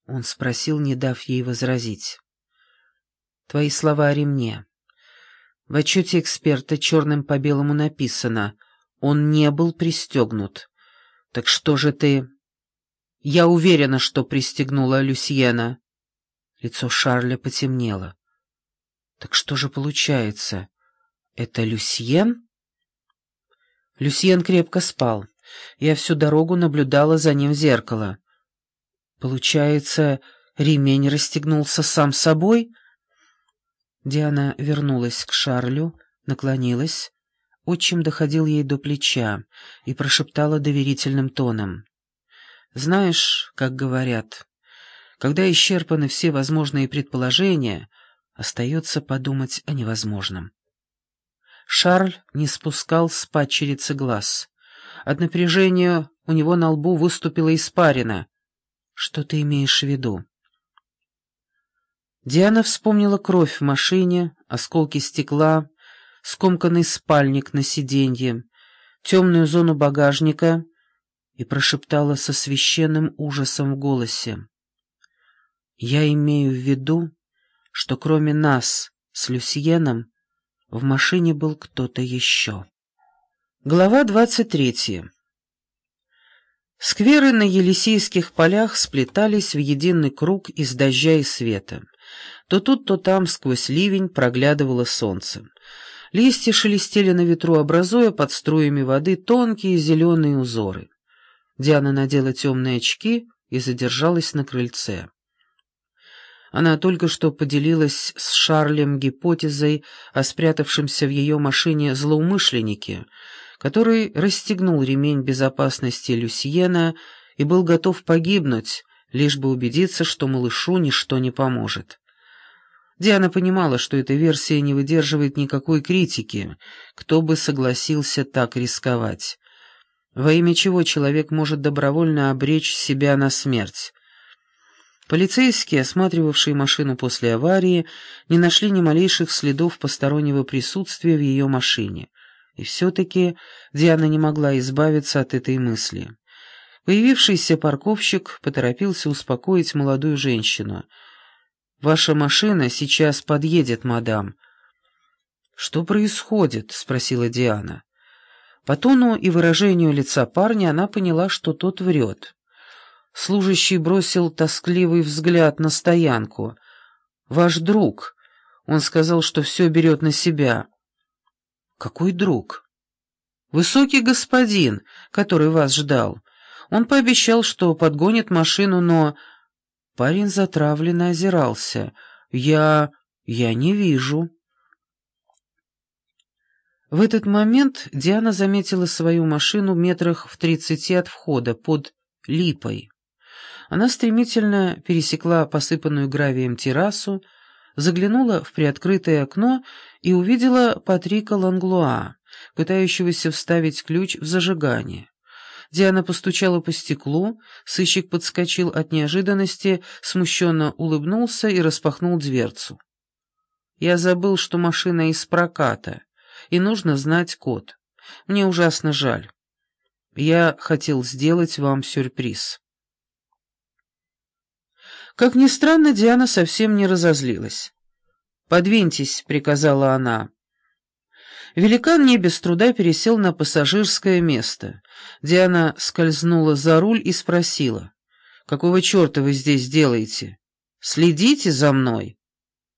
Он спросил, не дав ей возразить. «Твои слова о ремне. В отчете эксперта черным по белому написано: он не был пристегнут. Так что же ты...» «Я уверена, что пристегнула Люсьена». Лицо Шарля потемнело. «Так что же получается? Это Люсьен?» Люсьен крепко спал. Я всю дорогу наблюдала за ним в зеркало. «Получается, ремень расстегнулся сам собой?» Диана вернулась к Шарлю, наклонилась. Отчим доходил ей до плеча и прошептала доверительным тоном: «Знаешь, как говорят, когда исчерпаны все возможные предположения, остается подумать о невозможном». Шарль не спускал с падчерицы глаз. От напряжения у него на лбу выступила испарина. «Что ты имеешь в виду?» Диана вспомнила кровь в машине, осколки стекла, скомканный спальник на сиденье, темную зону багажника и прошептала со священным ужасом в голосе: «Я имею в виду, что кроме нас с Люсьеном в машине был кто-то еще». Глава 23. Скверы на Елисейских полях сплетались в единый круг из дождя и света. То тут, то там сквозь ливень проглядывало солнце. Листья шелестели на ветру, образуя под струями воды тонкие зеленые узоры. Диана надела темные очки и задержалась на крыльце. Она только что поделилась с Шарлем гипотезой о спрятавшемся в ее машине злоумышленнике, который расстегнул ремень безопасности Люсьена и был готов погибнуть, лишь бы убедиться, что малышу ничто не поможет. Диана понимала, что эта версия не выдерживает никакой критики, кто бы согласился так рисковать. Во имя чего человек может добровольно обречь себя на смерть? Полицейские, осматривавшие машину после аварии, не нашли ни малейших следов постороннего присутствия в ее машине. И все-таки Диана не могла избавиться от этой мысли. Появившийся парковщик поторопился успокоить молодую женщину. «Ваша машина сейчас подъедет, мадам». «Что происходит?» — спросила Диана. По тону и выражению лица парня она поняла, что тот врет. Служащий бросил тоскливый взгляд на стоянку. «Ваш друг. Он сказал, что все берет на себя». «Какой друг?» «Высокий господин, который вас ждал. Он пообещал, что подгонит машину, но...» Парень затравленно озирался. «Я не вижу». В этот момент Диана заметила свою машину метрах в 30 от входа, под липой. Она стремительно пересекла посыпанную гравием террасу, заглянула в приоткрытое окно и увидела Патрика Ланглуа, пытающегося вставить ключ в зажигание. Диана постучала по стеклу, сыщик подскочил от неожиданности, смущенно улыбнулся и распахнул дверцу. «Я забыл, что машина из проката, и нужно знать код. Мне ужасно жаль. Я хотел сделать вам сюрприз». Как ни странно, Диана совсем не разозлилась. «Подвиньтесь», — приказала она. Великан не без труда пересел на пассажирское место. Диана скользнула за руль и спросила: «Какого черта вы здесь делаете? Следите за мной?»